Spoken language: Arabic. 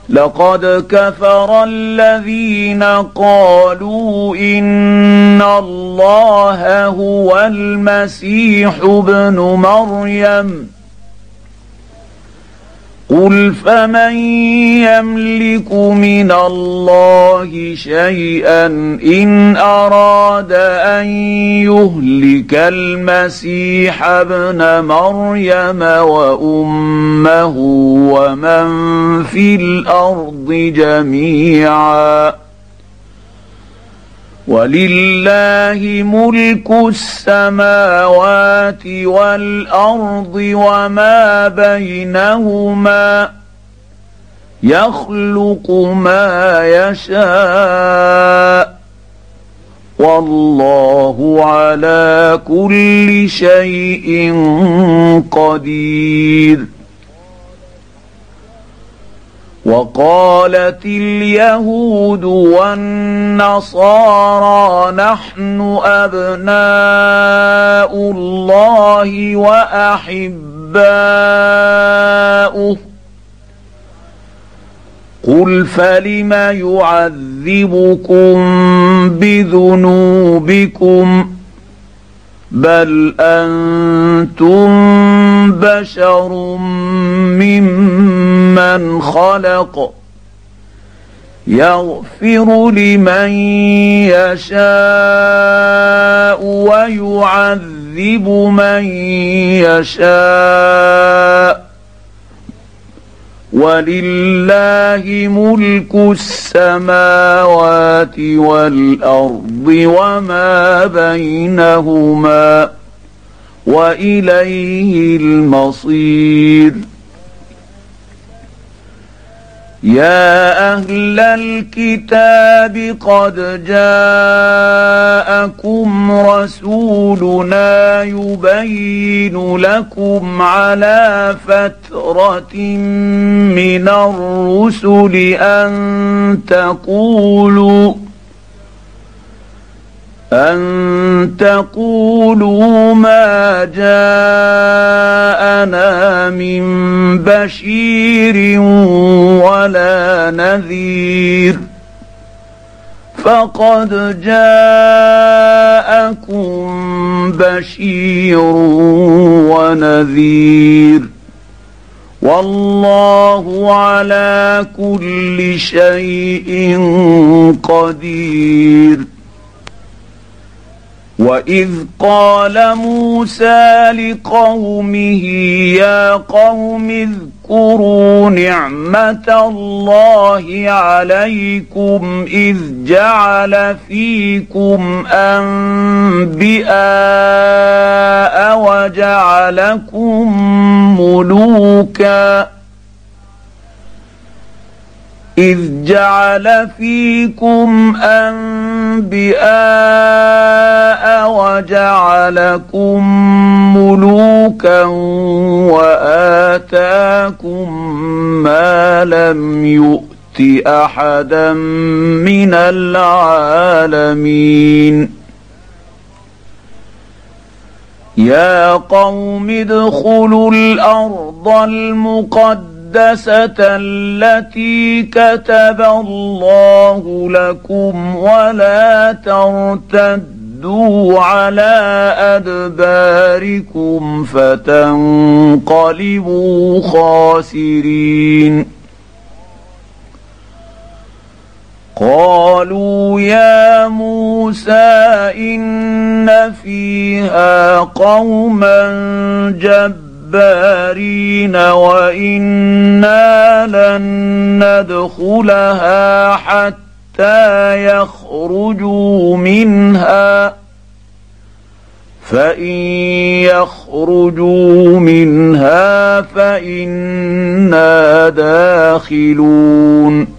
لقد كفر الذين قالوا إن الله هو المسيح ابن مريم قل فمن يملك من الله شيئا إن أراد أن يهلك المسيح ابن مريم وأمه ومن في الأرض جميعا ولله ملك السماوات والأرض وما بينهما يخلق ما يشاء والله على كل شيء قدير. وقالت اليهود والنصارى نحن أبناء الله وأحباؤه قل فلم يعذبكم بذنوبكم بل أنتم بشر ممن خلق يغفر لمن يشاء ويعذب من يشاء ولله ملك السماوات والأرض وما بينهما وإليه المصير. يا أهل الكتاب قد جاءكم رسولنا يبين لكم على فترة من الرسل أن تقولوا ما جاءنا من بشير ولا نذير فقد جاءكم بشير ونذير والله على كل شيء قدير. وإذ قال موسى لقومه يا قوم اذكروا نعمة الله عليكم إذ جعل فيكم أنبياء وجعلكم ملوكا وآتاكم ما لم يؤت أحدا من العالمين. يا قوم ادخلوا الأرض المقدسة التي كتب الله لكم ولا ترتدوا على أدباركم فتنقلبوا خاسرين. قالوا يا موسى إن فيها قوما جبارين وإنا لن ندخلها حتى يخرجوا منها فإن يخرجوا منها فإنا داخلون.